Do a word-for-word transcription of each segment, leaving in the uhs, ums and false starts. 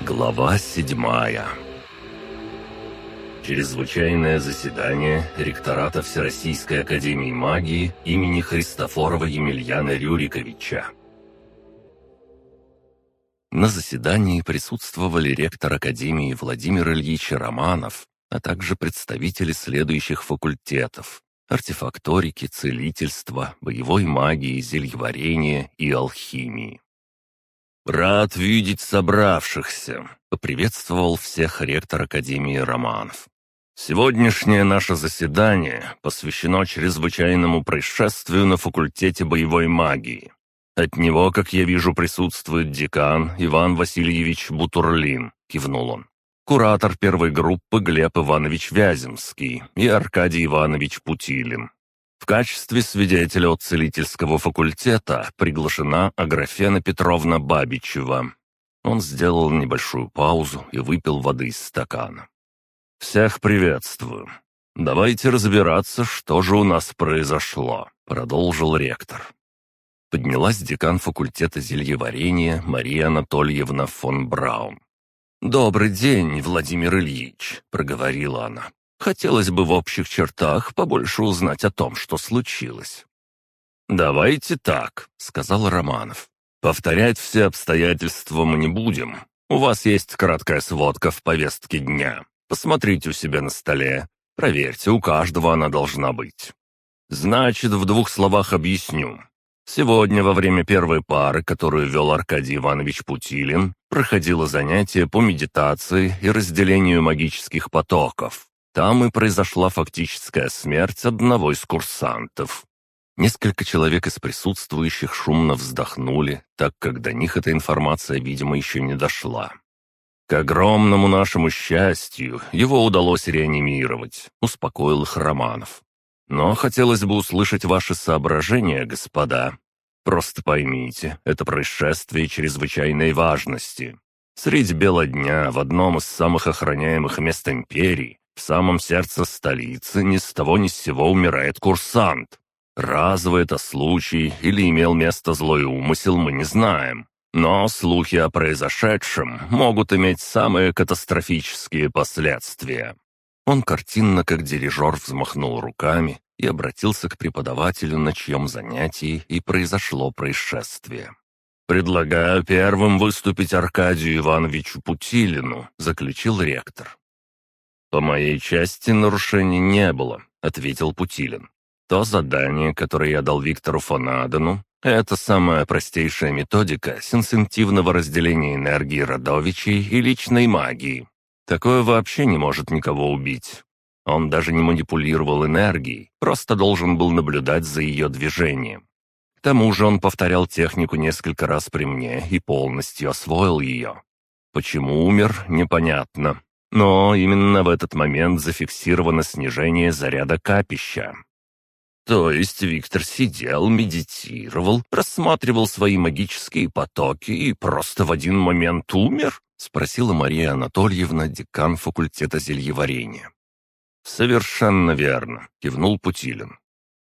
Глава седьмая. Чрезвычайное заседание ректората Всероссийской академии магии имени Христофорова Емельяна Рюриковича. На заседании присутствовали ректор академии Владимир Ильич Романов, а также представители следующих факультетов: артефакторики, целительства, боевой магии, зельеварения и алхимии. «Рад видеть собравшихся», — поприветствовал всех ректор Академии Романов. «Сегодняшнее наше заседание посвящено чрезвычайному происшествию на факультете боевой магии. От него, как я вижу, присутствует декан Иван Васильевич Бутурлин», — кивнул он, «куратор первой группы Глеб Иванович Вяземский и Аркадий Иванович Путилин. В качестве свидетеля от целительского факультета приглашена Аграфена Петровна Бабичева». Он сделал небольшую паузу и выпил воды из стакана. «Всех приветствую. Давайте разбираться, что же у нас произошло», — продолжил ректор. Поднялась декан факультета зельеварения Мария Анатольевна фон Браун. «Добрый день, Владимир Ильич», — проговорила она. «Хотелось бы в общих чертах побольше узнать о том, что случилось». «Давайте так», — сказал Романов. «Повторять все обстоятельства мы не будем. У вас есть краткая сводка в повестке дня. Посмотрите у себя на столе. Проверьте, у каждого она должна быть. Значит, в двух словах объясню. Сегодня во время первой пары, которую вел Аркадий Иванович Путилин, проходило занятие по медитации и разделению магических потоков. Там и произошла фактическая смерть одного из курсантов». Несколько человек из присутствующих шумно вздохнули, так как до них эта информация, видимо, еще не дошла. «К огромному нашему счастью, его удалось реанимировать», — успокоил их Романов. «Но хотелось бы услышать ваши соображения, господа. Просто поймите, это происшествие чрезвычайной важности. Средь бела дня в одном из самых охраняемых мест империи, в самом сердце столицы, ни с того ни с сего умирает курсант. Разовый это случай или имел место злой умысел, мы не знаем. Но слухи о произошедшем могут иметь самые катастрофические последствия». Он картинно, как дирижер, взмахнул руками и обратился к преподавателю, на чьем занятии и произошло происшествие. «Предлагаю первым выступить Аркадию Ивановичу Путилину», — заключил ректор. «По моей части нарушений не было», — ответил Путилин. «То задание, которое я дал Виктору фон Адену, это самая простейшая методика сенситивного разделения энергии родовичей и личной магии. Такое вообще не может никого убить. Он даже не манипулировал энергией, просто должен был наблюдать за ее движением. К тому же он повторял технику несколько раз при мне и полностью освоил ее. Почему умер, непонятно. Но именно в этот момент зафиксировано снижение заряда капища». «То есть Виктор сидел, медитировал, рассматривал свои магические потоки и просто в один момент умер?» — спросила Мария Анатольевна, декан факультета зельеварения. «Совершенно верно», — кивнул Путилин.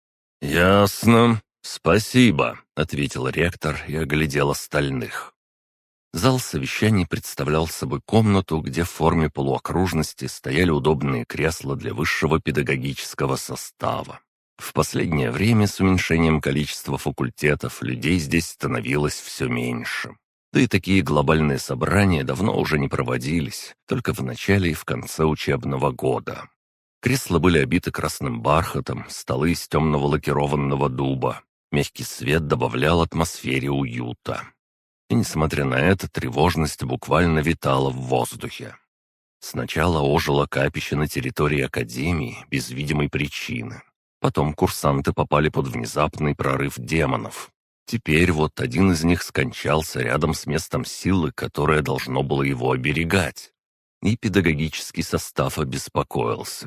«Ясно. Спасибо», — ответил ректор и оглядел остальных. Зал совещаний представлял собой комнату, где в форме полуокружности стояли удобные кресла для высшего педагогического состава. В последнее время с уменьшением количества факультетов людей здесь становилось все меньше. Да и такие глобальные собрания давно уже не проводились, только в начале и в конце учебного года. Кресла были обиты красным бархатом, столы из темного лакированного дуба. Мягкий свет добавлял атмосфере уюта. И несмотря на это, тревожность буквально витала в воздухе. Сначала ожило капище на территории академии без видимой причины. Потом курсанты попали под внезапный прорыв демонов. Теперь вот один из них скончался рядом с местом силы, которое должно было его оберегать. И педагогический состав обеспокоился.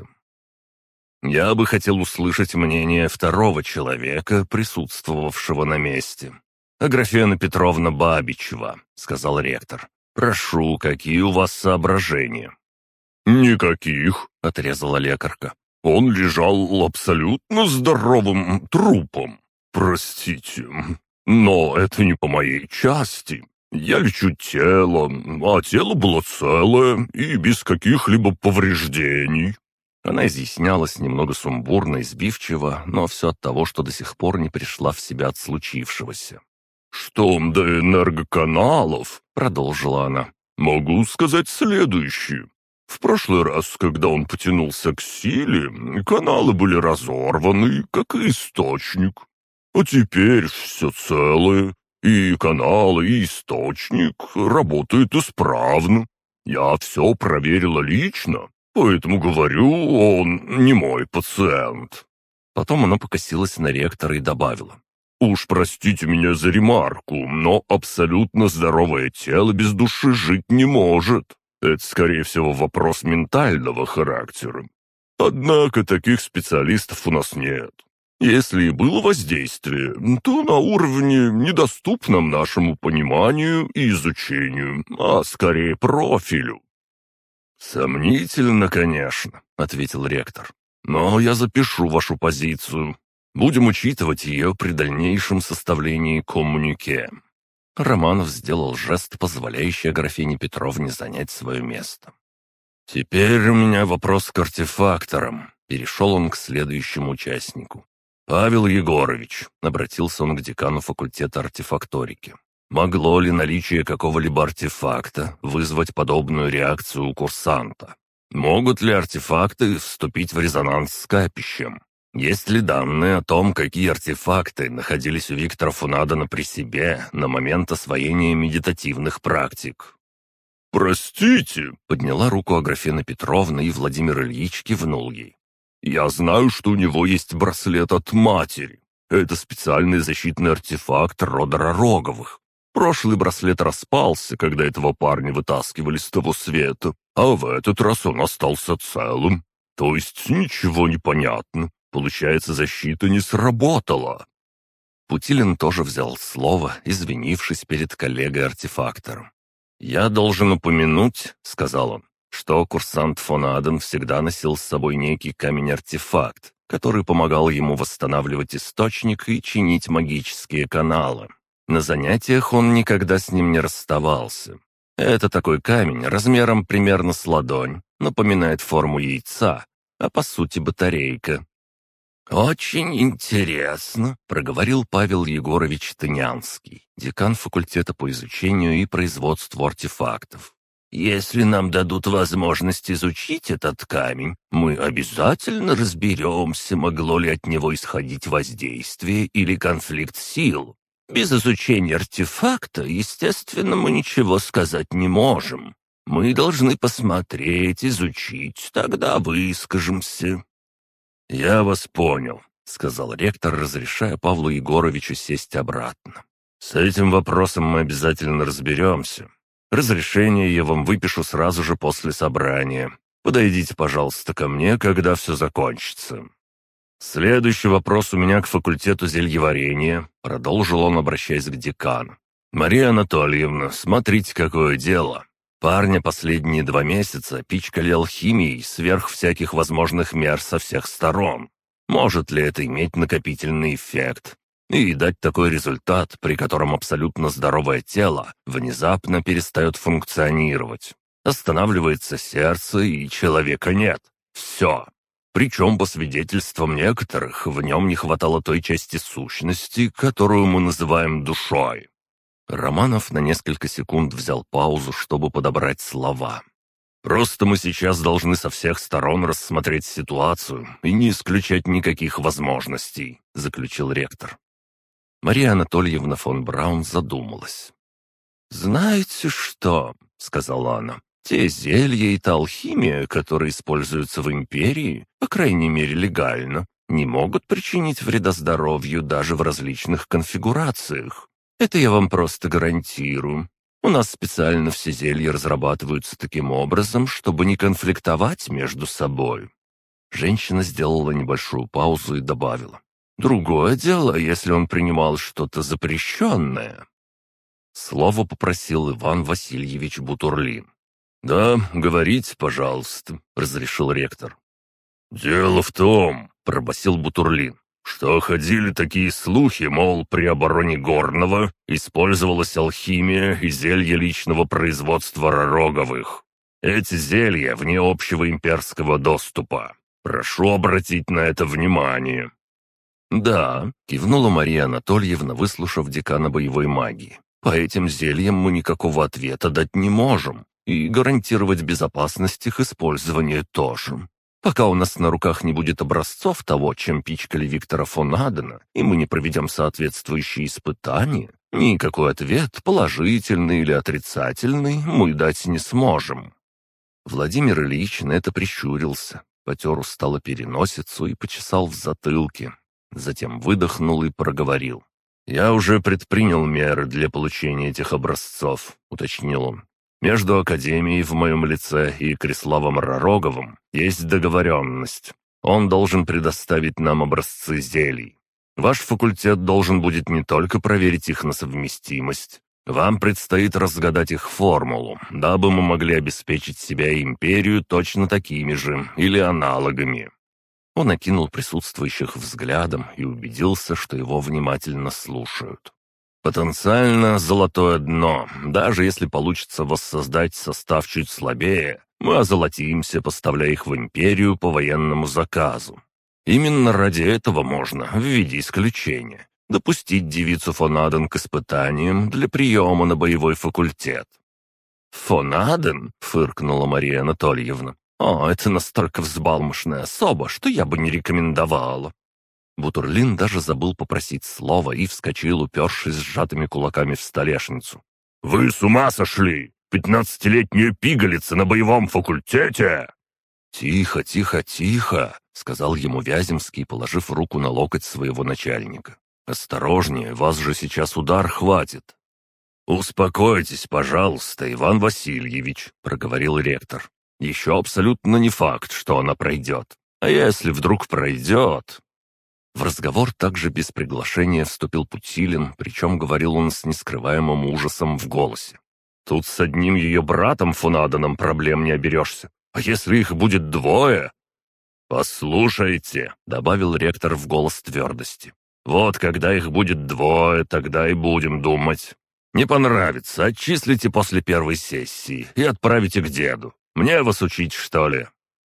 «Я бы хотел услышать мнение второго человека, присутствовавшего на месте. Аграфена Петровна Бабичева», — сказал ректор. «Прошу, какие у вас соображения?» «Никаких», — отрезала лекарка. «Он лежал абсолютно здоровым трупом. Простите, но это не по моей части. Я лечу тело, а тело было целое и без каких-либо повреждений». Она изъяснялась немного сумбурно и сбивчиво, но все от того, что до сих пор не пришла в себя от случившегося. «Что до энергоканалов», — Продолжила она. могу сказать следующее. В прошлый раз, когда он потянулся к силе, каналы были разорваны, как и источник. А теперь все целое, и каналы, и источник работают исправно. Я все проверила лично, поэтому говорю, он не мой пациент». Потом она покосилась на ректора и добавила. «Уж простите меня за ремарку, но абсолютно здоровое тело без души жить не может. Это, скорее всего, вопрос ментального характера. Однако таких специалистов у нас нет. Если и было воздействие, то на уровне, недоступном нашему пониманию и изучению, а скорее профилю». «Сомнительно, конечно», — ответил ректор. «Но я запишу вашу позицию. Будем учитывать ее при дальнейшем составлении коммюнике». Романов сделал жест, позволяющий Аграфене Петровне занять свое место. «Теперь у меня вопрос к артефакторам», — перешел он к следующему участнику. «Павел Егорович», — обратился он к декану факультета артефакторики, «могло ли наличие какого-либо артефакта вызвать подобную реакцию у курсанта? Могут ли артефакты вступить в резонанс с капищем? Есть ли данные о том, какие артефакты находились у Виктора Фунадена при себе на момент освоения медитативных практик?» «Простите», — подняла руку Аграфена Петровна, и Владимир Ильич кивнул ей. «я знаю, что у него есть браслет от матери. Это специальный защитный артефакт рода Ророговых. Прошлый браслет распался, когда этого парня вытаскивали с того света, а в этот раз он остался целым. То есть ничего не понятно. Получается, защита не сработала». Путилин тоже взял слово, извинившись перед коллегой-артефактором. «Я должен упомянуть, — сказал он, — что курсант фон Аден всегда носил с собой некий камень-артефакт, который помогал ему восстанавливать источник и чинить магические каналы. На занятиях он никогда с ним не расставался. Это такой камень размером примерно с ладонь, напоминает форму яйца, а по сути батарейка». «Очень интересно», — проговорил Павел Егорович Тынянский, декан факультета по изучению и производству артефактов. «Если нам дадут возможность изучить этот камень, мы обязательно разберемся, могло ли от него исходить воздействие или конфликт сил. Без изучения артефакта, естественно, мы ничего сказать не можем. Мы должны посмотреть, изучить, тогда выскажемся». «Я вас понял», — сказал ректор, разрешая Павлу Егоровичу сесть обратно. «С этим вопросом мы обязательно разберемся. Разрешение я вам выпишу сразу же после собрания. Подойдите, пожалуйста, ко мне, когда все закончится». «Следующий вопрос у меня к факультету зельеварения», — продолжил он, обращаясь к декану. «Мария Анатольевна, смотрите, какое дело. Парня последние два месяца пичкали алхимией сверх всяких возможных мер со всех сторон. Может ли это иметь накопительный эффект и дать такой результат, при котором абсолютно здоровое тело внезапно перестает функционировать? Останавливается сердце, и человека нет. Все. Причем, по свидетельствам некоторых, в нем не хватало той части сущности, которую мы называем душой». Романов на несколько секунд взял паузу, чтобы подобрать слова. «Просто мы сейчас должны со всех сторон рассмотреть ситуацию и не исключать никаких возможностей», — заключил ректор. Мария Анатольевна фон Браун задумалась. «Знаете что?» — сказала она. «Те зелья и та алхимия, которые используются в Империи, по крайней мере легально, не могут причинить вреда здоровью даже в различных конфигурациях. Это я вам просто гарантирую. У нас специально все зелья разрабатываются таким образом, чтобы не конфликтовать между собой». Женщина сделала небольшую паузу и добавила. «Другое дело, если он принимал что-то запрещенное». Слово попросил Иван Васильевич Бутурлин. «Да, говорите, пожалуйста», — разрешил ректор. «Дело в том», — пробасил Бутурлин, что ходили такие слухи, мол, при обороне Горного использовалась алхимия и зелья личного производства Ророговых. Эти зелья вне общего имперского доступа. Прошу обратить на это внимание». «Да», — кивнула Мария Анатольевна, выслушав декана боевой магии. «По этим зельям мы никакого ответа дать не можем, и гарантировать безопасность их использования тоже. Пока у нас на руках не будет образцов того, чем пичкали Виктора фон Адена, и мы не проведем соответствующие испытания, никакой ответ, положительный или отрицательный, мы дать не сможем». Владимир Ильич на это прищурился, потер устало переносицу и почесал в затылке. Затем выдохнул и проговорил. «Я уже предпринял меры для получения этих образцов», — уточнил он. «Между Академией в моем лице и Криславом Ророговым есть договоренность. Он должен предоставить нам образцы зелий. Ваш факультет должен будет не только проверить их на совместимость. Вам предстоит разгадать их формулу, дабы мы могли обеспечить себя и империю точно такими же или аналогами». Он окинул присутствующих взглядом и убедился, что его внимательно слушают. «Потенциально золотое дно. Даже если получится воссоздать состав чуть слабее, мы озолотимся, поставляя их в империю по военному заказу. Именно ради этого можно, в виде исключения, допустить девицу фон Аден к испытаниям для приема на боевой факультет». «Фон Аден?» — фыркнула Мария Анатольевна. «О, это настолько взбалмошная особа, что я бы не рекомендовала». Бутурлин даже забыл попросить слова и вскочил, упершись сжатыми кулаками в столешницу. «Вы с ума сошли? Пятнадцатилетняя пигалица на боевом факультете?» «Тихо, тихо, тихо», — сказал ему Вяземский, положив руку на локоть своего начальника. «Осторожнее, вас же сейчас удар хватит». «Успокойтесь, пожалуйста, Иван Васильевич», — проговорил ректор. «Еще абсолютно не факт, что она пройдет. А если вдруг пройдет...» В разговор также без приглашения вступил Путилин, причем говорил он с нескрываемым ужасом в голосе. «Тут с одним ее братом фон Аденом проблем не оберешься. А если их будет двое?» «Послушайте», — добавил ректор в голос твердости. «Вот когда их будет двое, тогда и будем думать. Не понравится, отчислите после первой сессии и отправите к деду. Мне вас учить, что ли?»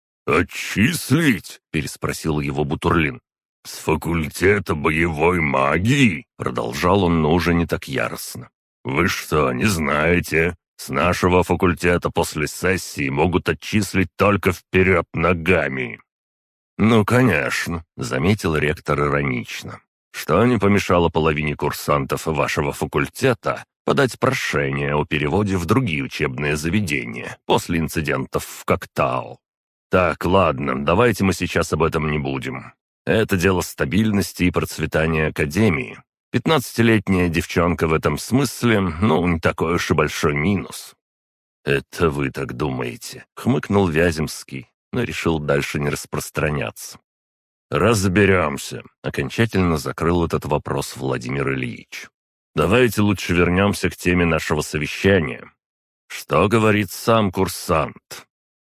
«Отчислить?» — переспросил его Бутурлин. «С факультета боевой магии?» — продолжал он, но уже не так яростно. «Вы что, не знаете? С нашего факультета после сессии могут отчислить только вперед ногами». «Ну, конечно», — заметил ректор иронично. «Что не помешало половине курсантов вашего факультета подать прошение о переводе в другие учебные заведения после инцидентов в Коктау. Так, ладно, давайте мы сейчас об этом не будем. Это дело стабильности и процветания Академии. Пятнадцатилетняя девчонка в этом смысле, ну, не такой уж и большой минус». «Это вы так думаете», — хмыкнул Вяземский, но решил дальше не распространяться. «Разберемся», — окончательно закрыл этот вопрос Владимир Ильич. «Давайте лучше вернемся к теме нашего совещания. Что говорит сам курсант?»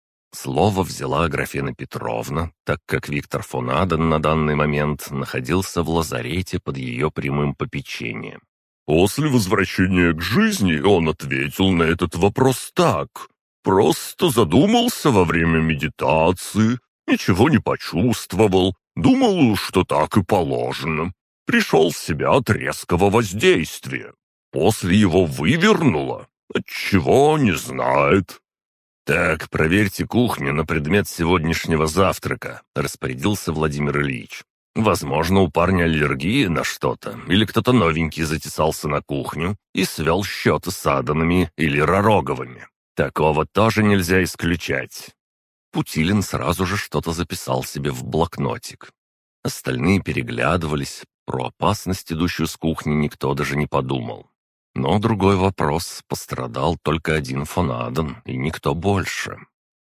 Слово взяла Аграфена Петровна, так как Виктор фон Аден на данный момент находился в лазарете под ее прямым попечением. «После возвращения к жизни он ответил на этот вопрос так. Просто задумался во время медитации, ничего не почувствовал, думал, что так и положено. Пришел в себя от резкого воздействия. После его вывернуло. Отчего, не знает». «Так, проверьте кухню на предмет сегодняшнего завтрака», — распорядился Владимир Ильич. «Возможно, у парня аллергия на что-то, или кто-то новенький затесался на кухню и свел счеты с Аданами или Ророговыми. Такого тоже нельзя исключать». Путилин сразу же что-то записал себе в блокнотик. Остальные переглядывались, про опасность, идущую с кухни, никто даже не подумал. Но другой вопрос: пострадал только один фон Аден, и никто больше.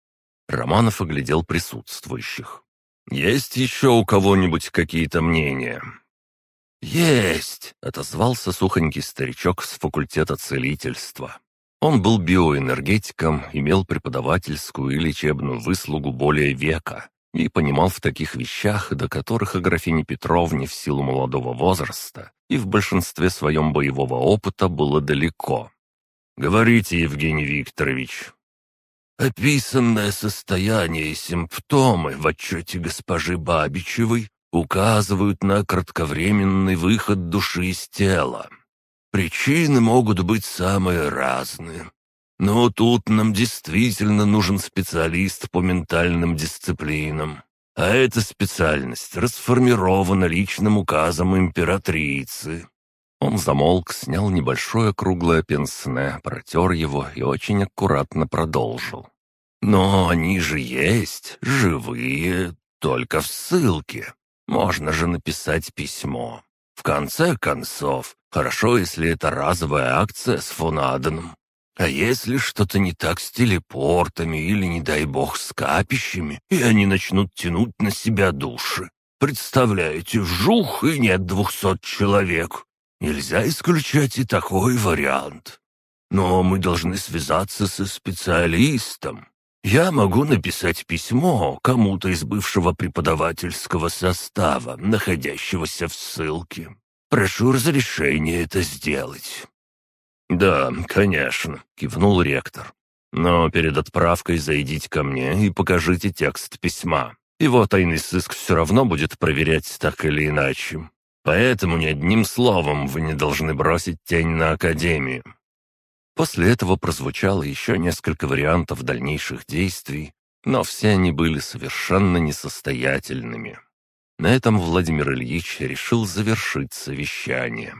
Романов оглядел присутствующих. «Есть еще у кого-нибудь какие-то мнения?» «Есть!» — отозвался сухонький старичок с факультета целительства. Он был биоэнергетиком, имел преподавательскую и лечебную выслугу более века, и понимал в таких вещах, до которых Аграфене Петровне в силу молодого возраста и в большинстве своем боевого опыта было далеко. «Говорите, Евгений Викторович». Описанное состояние и симптомы в отчете госпожи Бабичевой указывают на кратковременный выход души из тела. Причины могут быть самые разные. Но тут нам действительно нужен специалист по ментальным дисциплинам. А эта специальность расформирована личным указом императрицы». Он замолк, снял небольшое круглое пенсне, протер его и очень аккуратно продолжил. «Но они же есть, живые, только в ссылке. Можно же написать письмо. В конце концов, хорошо, если это разовая акция с фон Аденом. А если что-то не так с телепортами или, не дай бог, с капищами, и они начнут тянуть на себя души? Представляете, вжух, и нет двухсот человек. Нельзя исключать и такой вариант. Но мы должны связаться со специалистом. Я могу написать письмо кому-то из бывшего преподавательского состава, находящегося в ссылке. Прошу разрешения это сделать». «Да, конечно», — кивнул ректор. «Но перед отправкой зайдите ко мне и покажите текст письма. Его тайный сыск все равно будет проверять так или иначе. Поэтому ни одним словом вы не должны бросить тень на Академию». После этого прозвучало еще несколько вариантов дальнейших действий, но все они были совершенно несостоятельными. На этом Владимир Ильич решил завершить совещание.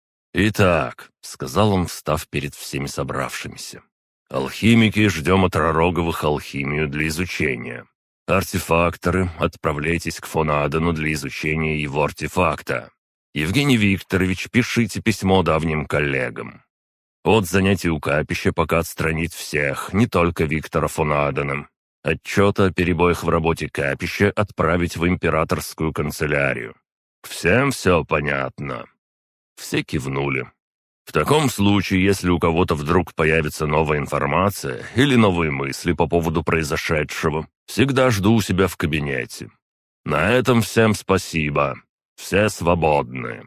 «Итак», — сказал он, встав перед всеми собравшимся, — «алхимики, ждем от Ророговых алхимию для изучения. Артефакторы, отправляйтесь к фон Адену для изучения его артефакта. Евгений Викторович, пишите письмо давним коллегам. От занятий у капища пока отстранить всех, не только Виктора фон Адена. Отчет о перебоях в работе капища отправить в императорскую канцелярию. Всем все понятно?» Все кивнули. «В таком случае, если у кого-то вдруг появится новая информация или новые мысли по поводу произошедшего, всегда жду у себя в кабинете. На этом всем спасибо. Все свободны».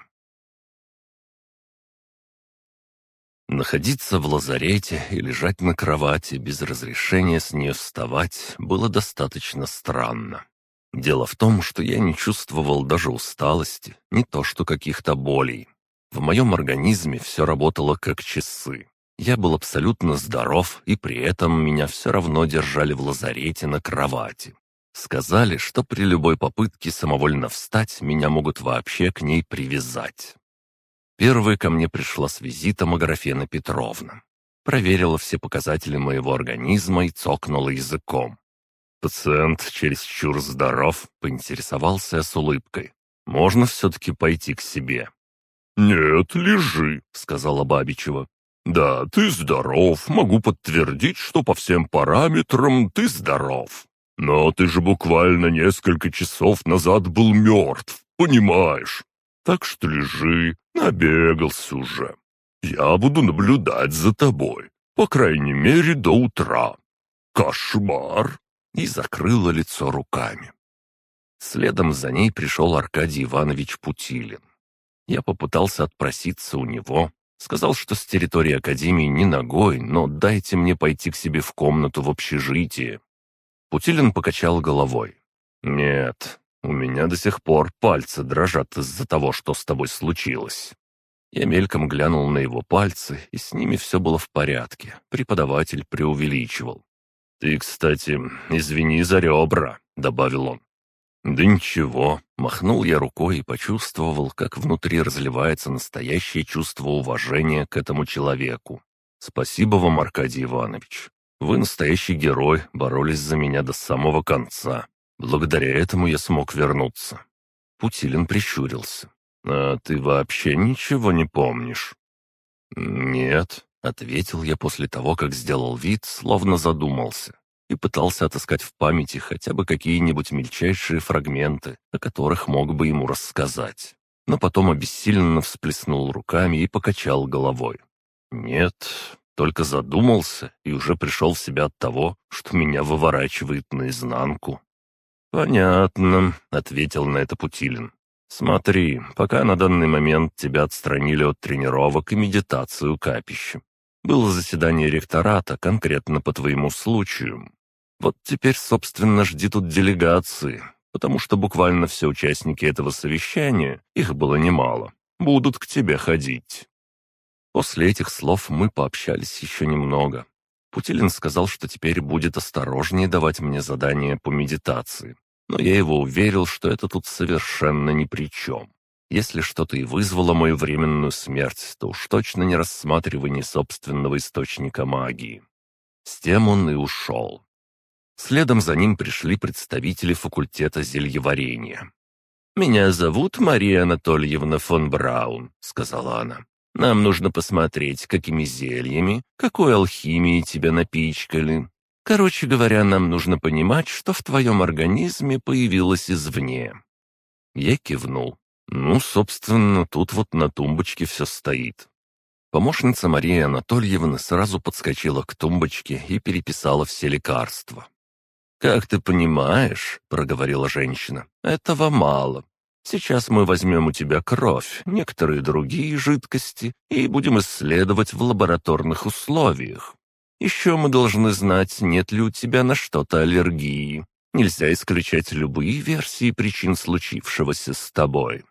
Находиться в лазарете и лежать на кровати без разрешения с нее вставать было достаточно странно. Дело в том, что я не чувствовал даже усталости, не то что каких-то болей. В моем организме все работало как часы. Я был абсолютно здоров, и при этом меня все равно держали в лазарете на кровати. Сказали, что при любой попытке самовольно встать меня могут вообще к ней привязать. Первой ко мне пришла с визитом Аграфена Петровна. Проверила все показатели моего организма и цокнула языком. «Пациент чересчур здоров», — поинтересовался я с улыбкой. «Можно все-таки пойти к себе?» «Нет, лежи», — сказала Бабичева. «Да, ты здоров, могу подтвердить, что по всем параметрам ты здоров. Но ты же буквально несколько часов назад был мертв, понимаешь? Так что лежи, набегался уже. Я буду наблюдать за тобой, по крайней мере, до утра. Кошмар!» И закрыла лицо руками. Следом за ней пришел Аркадий Иванович Путилин. Я попытался отпроситься у него, сказал, что с территории Академии не ногой, но дайте мне пойти к себе в комнату в общежитие. Путилин покачал головой. «Нет, у меня до сих пор пальцы дрожат из-за того, что с тобой случилось». Я мельком глянул на его пальцы, и с ними все было в порядке. Преподаватель преувеличивал. «Ты, кстати, извини за ребра», — добавил он. «Да ничего», — махнул я рукой и почувствовал, как внутри разливается настоящее чувство уважения к этому человеку. «Спасибо вам, Аркадий Иванович. Вы настоящий герой, боролись за меня до самого конца. Благодаря этому я смог вернуться». Путилин прищурился. «А ты вообще ничего не помнишь?» «Нет», — ответил я после того, как сделал вид, словно задумался, и пытался отыскать в памяти хотя бы какие-нибудь мельчайшие фрагменты, о которых мог бы ему рассказать. Но потом обессиленно всплеснул руками и покачал головой. «Нет, только задумался и уже пришел в себя от того, что меня выворачивает наизнанку». «Понятно», — ответил на это Путилин. «Смотри, пока на данный момент тебя отстранили от тренировок и медитации у капища. Было заседание ректората конкретно по твоему случаю. Вот теперь, собственно, жди тут делегации, потому что буквально все участники этого совещания, их было немало, будут к тебе ходить». После этих слов мы пообщались еще немного. Путилин сказал, что теперь будет осторожнее давать мне задания по медитации, но я его уверил, что это тут совершенно ни при чем. Если что-то и вызвало мою временную смерть, то уж точно не рассматривание собственного источника магии. С тем он и ушел. Следом за ним пришли представители факультета зельеварения. «Меня зовут Мария Анатольевна фон Браун», — сказала она. «Нам нужно посмотреть, какими зельями, какой алхимией тебя напичкали. Короче говоря, нам нужно понимать, что в твоем организме появилось извне». Я кивнул. Ну, собственно, тут вот на тумбочке все стоит. Помощница Марии Анатольевны сразу подскочила к тумбочке и переписала все лекарства. «Как ты понимаешь, — проговорила женщина, — этого мало. Сейчас мы возьмем у тебя кровь, некоторые другие жидкости и будем исследовать в лабораторных условиях. Еще мы должны знать, нет ли у тебя на что-то аллергии. Нельзя исключать любые версии причин случившегося с тобой».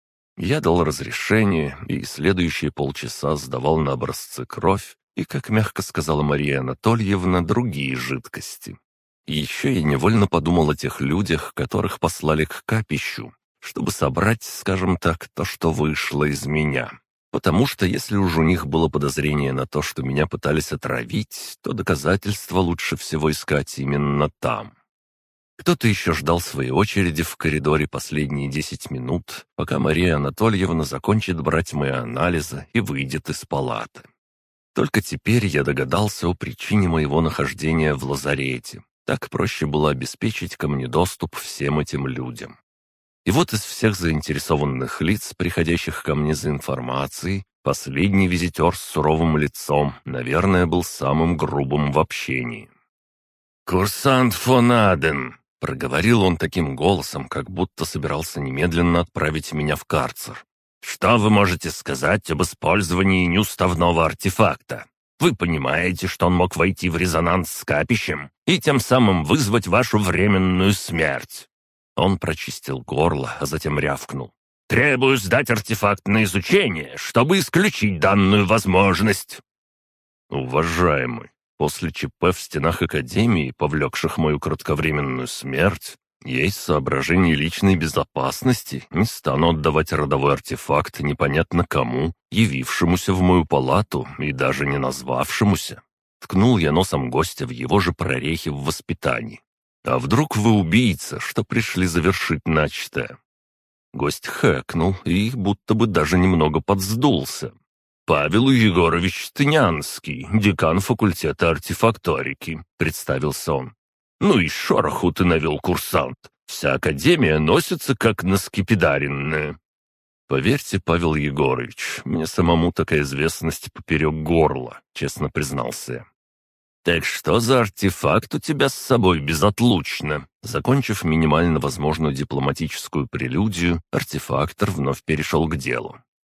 Я дал разрешение и следующие полчаса сдавал на образцы кровь и, как мягко сказала Мария Анатольевна, другие жидкости. И еще я невольно подумал о тех людях, которых послали к капищу, чтобы собрать, скажем так, то, что вышло из меня. Потому что если уж у них было подозрение на то, что меня пытались отравить, то доказательства лучше всего искать именно там. Кто-то еще ждал своей очереди в коридоре последние десять минут, пока Мария Анатольевна закончит брать мои анализы и выйдет из палаты. Только теперь я догадался о причине моего нахождения в лазарете. Так проще было обеспечить ко мне доступ всем этим людям. И вот из всех заинтересованных лиц, приходящих ко мне за информацией, последний визитер с суровым лицом, наверное, был самым грубым в общении. «Курсант фон Аден», — проговорил он таким голосом, как будто собирался немедленно отправить меня в карцер. «Что вы можете сказать об использовании неуставного артефакта? Вы понимаете, что он мог войти в резонанс с капищем и тем самым вызвать вашу временную смерть?» Он прочистил горло, а затем рявкнул. «Требую сдать артефакт на изучение, чтобы исключить данную возможность». «Уважаемый, после ЧП в стенах Академии, повлекших мою кратковременную смерть, я из соображений личной безопасности не стану отдавать родовой артефакт непонятно кому, явившемуся в мою палату и даже не назвавшемуся». Ткнул я носом гостя в его же прорехи в воспитании. «А вдруг вы убийца, что пришли завершить начатое?» Гость хэкнул и будто бы даже немного подсдулся. «Павел Егорович Тынянский, декан факультета артефакторики», — представился он. «Ну и шороху ты навел, курсант. Вся академия носится как наскепидаренная». «Поверьте, Павел Егорович, мне самому такая известность поперек горла», — честно признался я. «Так что за артефакт у тебя с собой безотлучно?» Закончив минимально возможную дипломатическую прелюдию, артефактор вновь перешел к делу.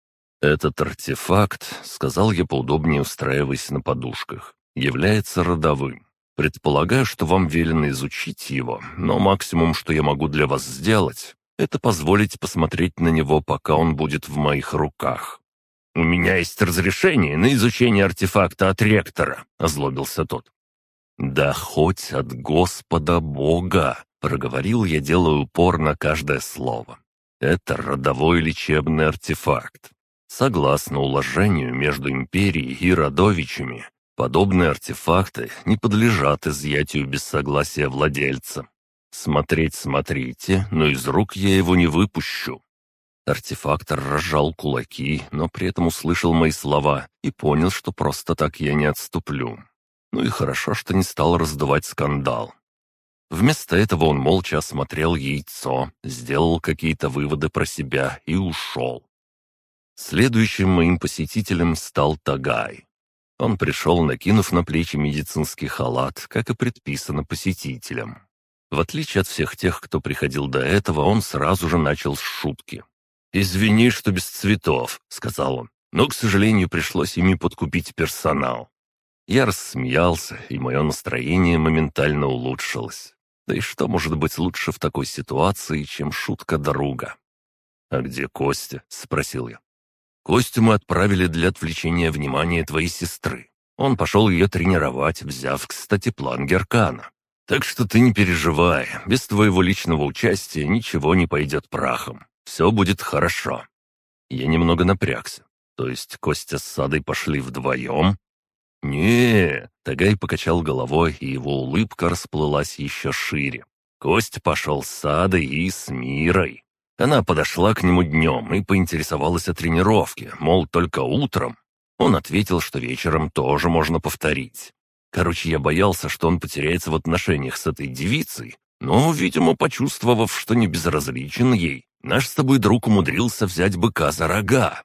«Этот артефакт, — сказал я, поудобнее устраиваясь на подушках, — является родовым. Предполагаю, что вам велено изучить его, но максимум, что я могу для вас сделать, это позволить посмотреть на него, пока он будет в моих руках». «У меня есть разрешение на изучение артефакта от ректора», — озлобился тот. «Да хоть от Господа Бога», — проговорил я, делая упор на каждое слово. «Это родовой лечебный артефакт. Согласно уложению между империей и родовичами, подобные артефакты не подлежат изъятию без согласия владельца. Смотреть смотрите, но из рук я его не выпущу». Артефактор разжал кулаки, но при этом услышал мои слова и понял, что просто так я не отступлю. Ну и хорошо, что не стал раздувать скандал. Вместо этого он молча осмотрел яйцо, сделал какие-то выводы про себя и ушел. Следующим моим посетителем стал Тагай. Он пришел, накинув на плечи медицинский халат, как и предписано посетителям. В отличие от всех тех, кто приходил до этого, он сразу же начал с шутки. «Извини, что без цветов», — сказал он, «но, к сожалению, пришлось ими подкупить персонал». Я рассмеялся, и мое настроение моментально улучшилось. Да и что может быть лучше в такой ситуации, чем шутка друга? «А где Костя?» — спросил я. «Костю мы отправили для отвлечения внимания твоей сестры. Он пошел ее тренировать, взяв, кстати, план Геркана. Так что ты не переживай, без твоего личного участия ничего не пойдет прахом. Все будет хорошо». Я немного напрягся. То есть Костя с Садой пошли вдвоем? не Тагай покачал головой, и его улыбка расплылась еще шире. Костя пошел с Садой и с Мирой. Она подошла к нему днем и поинтересовалась о тренировке, мол, только утром. Он ответил, что вечером тоже можно повторить. Короче, я боялся, что он потеряется в отношениях с этой девицей, но, видимо, почувствовав, что не безразличен ей, наш с тобой друг умудрился взять быка за рога.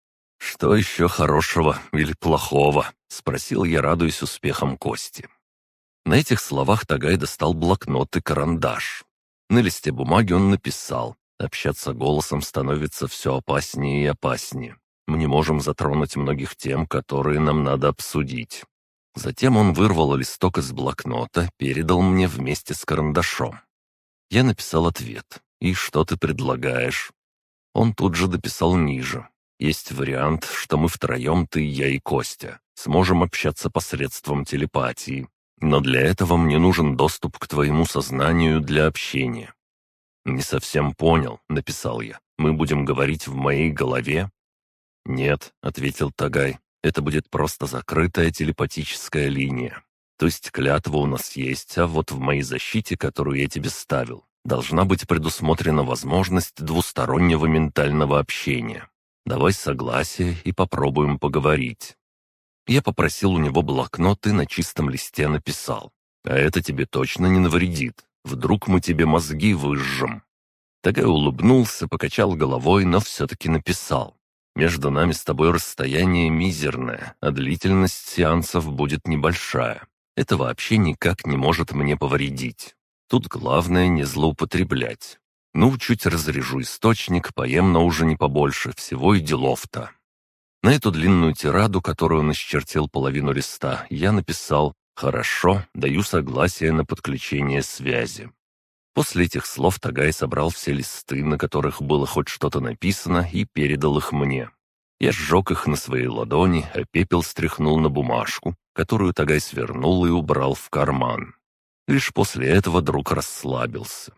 «Что еще хорошего или плохого?» — спросил я, радуясь успехам Кости. На этих словах Тагай достал блокнот и карандаш. На листе бумаги он написал: «Общаться голосом становится все опаснее и опаснее. Мы не можем затронуть многих тем, которые нам надо обсудить». Затем он вырвал листок из блокнота, передал мне вместе с карандашом. Я написал ответ. «И что ты предлагаешь?» Он тут же дописал ниже. «Есть вариант, что мы втроем, ты, я и Костя, сможем общаться посредством телепатии. Но для этого мне нужен доступ к твоему сознанию для общения». «Не совсем понял», — написал я. «Мы будем говорить в моей голове?» «Нет», — ответил Тагай. «Это будет просто закрытая телепатическая линия. То есть клятва у нас есть, а вот в моей защите, которую я тебе ставил, должна быть предусмотрена возможность двустороннего ментального общения. Давай согласие и попробуем поговорить». Я попросил у него блокнот и на чистом листе написал: «А это тебе точно не навредит. Вдруг мы тебе мозги выжжем». Тагай улыбнулся, покачал головой, но все-таки написал: «Между нами с тобой расстояние мизерное, а длительность сеансов будет небольшая. Это вообще никак не может мне повредить. Тут главное не злоупотреблять. Ну, чуть разрежу источник, поем на ужине побольше, всего и делов-то». На эту длинную тираду, которую он исчертил половину листа, я написал: «Хорошо, даю согласие на подключение связи». После этих слов Тагай собрал все листы, на которых было хоть что-то написано, и передал их мне. Я сжег их на своей ладони, а пепел стряхнул на бумажку, которую Тагай свернул и убрал в карман. Лишь после этого друг расслабился.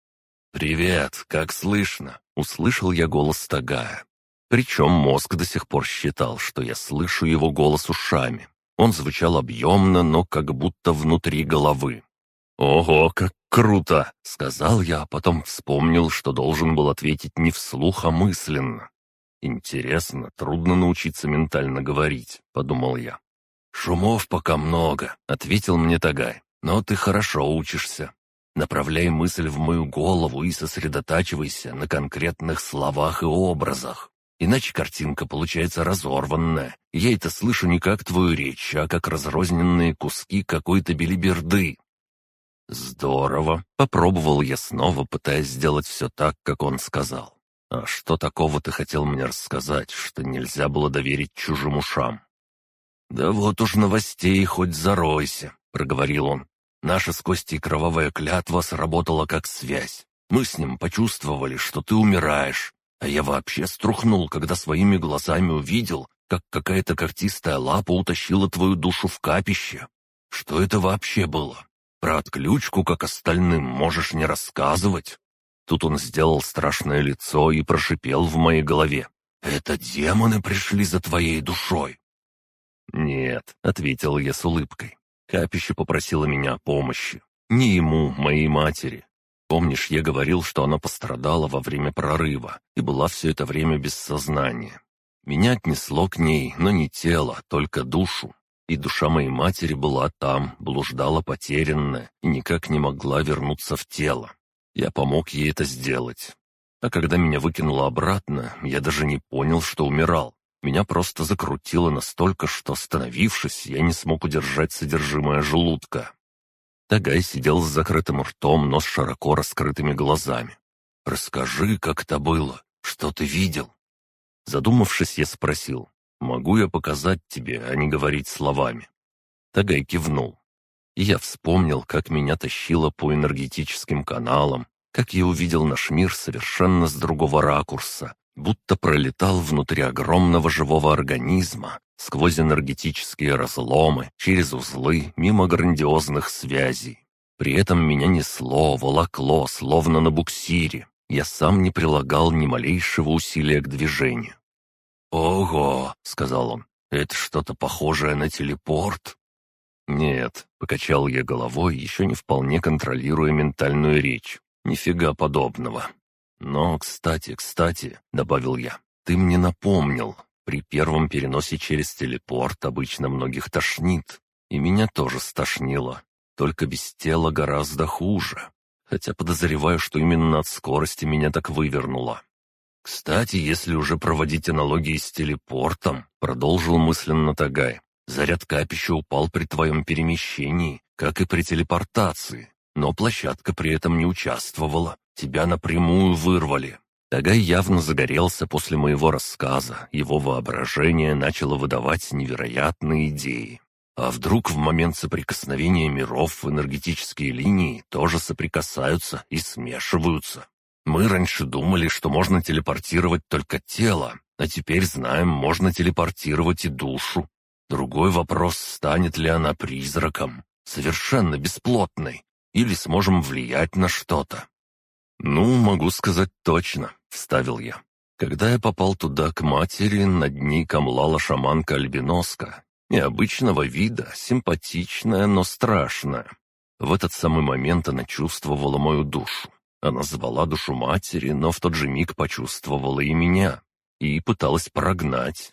«Привет, как слышно?» — услышал я голос Тагая. Причем мозг до сих пор считал, что я слышу его голос ушами. Он звучал объемно, но как будто внутри головы. «Ого, как круто!» — сказал я, а потом вспомнил, что должен был ответить не вслух, а мысленно. «Интересно, трудно научиться ментально говорить», — подумал я. «Шумов пока много», — ответил мне Тагай, — «но ты хорошо учишься. Направляй мысль в мою голову и сосредотачивайся на конкретных словах и образах. Иначе картинка получается разорванная. Я это слышу не как твою речь, а как разрозненные куски какой-то белиберды». «Здорово!» — попробовал я снова, пытаясь сделать все так, как он сказал. «А что такого ты хотел мне рассказать, что нельзя было доверить чужим ушам?» «Да вот уж новостей хоть заройся», — проговорил он. «Наша с Костей кровавая клятва сработала как связь. Мы с ним почувствовали, что ты умираешь. А я вообще струхнул, когда своими глазами увидел, как какая-то когтистая лапа утащила твою душу в капище. Что это вообще было? Про отключку, как остальным, можешь не рассказывать». Тут он сделал страшное лицо и прошипел в моей голове: «Это демоны пришли за твоей душой». «Нет», — ответил я с улыбкой. «Капище попросило меня о помощи. Не ему, моей матери. Помнишь, я говорил, что она пострадала во время прорыва и была все это время без сознания. Меня отнесло к ней, но не тело, только душу. И душа моей матери была там, блуждала потерянная и никак не могла вернуться в тело. Я помог ей это сделать. А когда меня выкинуло обратно, я даже не понял, что умирал. Меня просто закрутило настолько, что, остановившись, я не смог удержать содержимое желудка». Тагай сидел с закрытым ртом, но с широко раскрытыми глазами. «Расскажи, как это было, что ты видел?» Задумавшись, я спросил, «Могу я показать тебе, а не говорить словами?» Тагай кивнул. И я вспомнил, как меня тащило по энергетическим каналам, как я увидел наш мир совершенно с другого ракурса, будто пролетал внутри огромного живого организма, сквозь энергетические разломы, через узлы, мимо грандиозных связей. При этом меня несло, волокло, словно на буксире. Я сам не прилагал ни малейшего усилия к движению. «Ого!» — сказал он. «Это что-то похожее на телепорт?» «Нет», — покачал я головой, еще не вполне контролируя ментальную речь. «Нифига подобного». «Но, кстати, кстати», — добавил я, — «ты мне напомнил, при первом переносе через телепорт обычно многих тошнит, и меня тоже стошнило, только без тела гораздо хуже, хотя подозреваю, что именно от скорости меня так вывернуло». «Кстати, если уже проводить аналогии с телепортом», — продолжил мысленно Тагай, «заряд капища упал при твоем перемещении, как и при телепортации, но площадка при этом не участвовала, тебя напрямую вырвали». Тагай явно загорелся после моего рассказа, его воображение начало выдавать невероятные идеи. А вдруг в момент соприкосновения миров энергетические линии тоже соприкасаются и смешиваются? Мы раньше думали, что можно телепортировать только тело, а теперь знаем, можно телепортировать и душу. Другой вопрос, станет ли она призраком, совершенно бесплотной, или сможем влиять на что-то. «Ну, могу сказать точно», — вставил я. «Когда я попал туда к матери, над ней камлала шаманка-альбиноска. Необычного вида, симпатичная, но страшная. В этот самый момент она чувствовала мою душу. Она звала душу матери, но в тот же миг почувствовала и меня. И пыталась прогнать».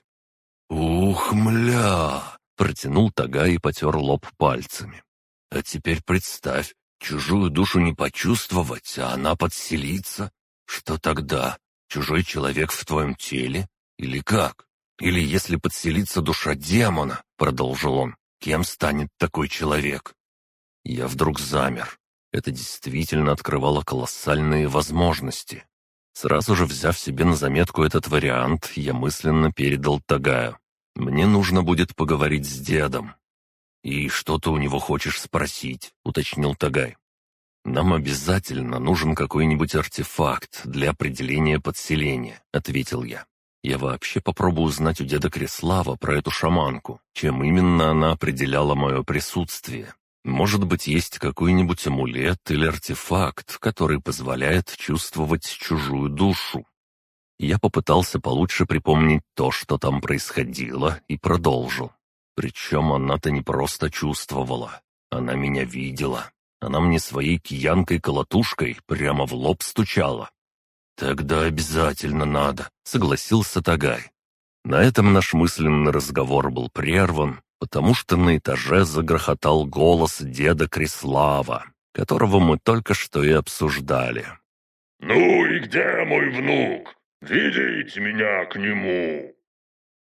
«Ух, мля!» — протянул Тагай и потер лоб пальцами. «А теперь представь, чужую душу не почувствовать, а она подселится. Что тогда? Чужой человек в твоем теле? Или как? Или если подселится душа демона, — продолжил он, — кем станет такой человек?» Я вдруг замер. Это действительно открывало колоссальные возможности. Сразу же взяв себе на заметку этот вариант, я мысленно передал Тагаю. «Мне нужно будет поговорить с дедом». «И что ты у него хочешь спросить?» — уточнил Тагай. «Нам обязательно нужен какой-нибудь артефакт для определения подселения», — ответил я. «Я вообще попробую узнать у деда Крислава про эту шаманку, чем именно она определяла мое присутствие. Может быть, есть какой-нибудь амулет или артефакт, который позволяет чувствовать чужую душу». Я попытался получше припомнить то, что там происходило, и продолжил. Причем она-то не просто чувствовала, она меня видела. Она мне своей киянкой-колотушкой прямо в лоб стучала. «Тогда обязательно надо», — согласился Тагай. На этом наш мысленный разговор был прерван, потому что на этаже загрохотал голос деда Крислава, которого мы только что и обсуждали. «Ну и где мой внук? Ведите меня к нему!»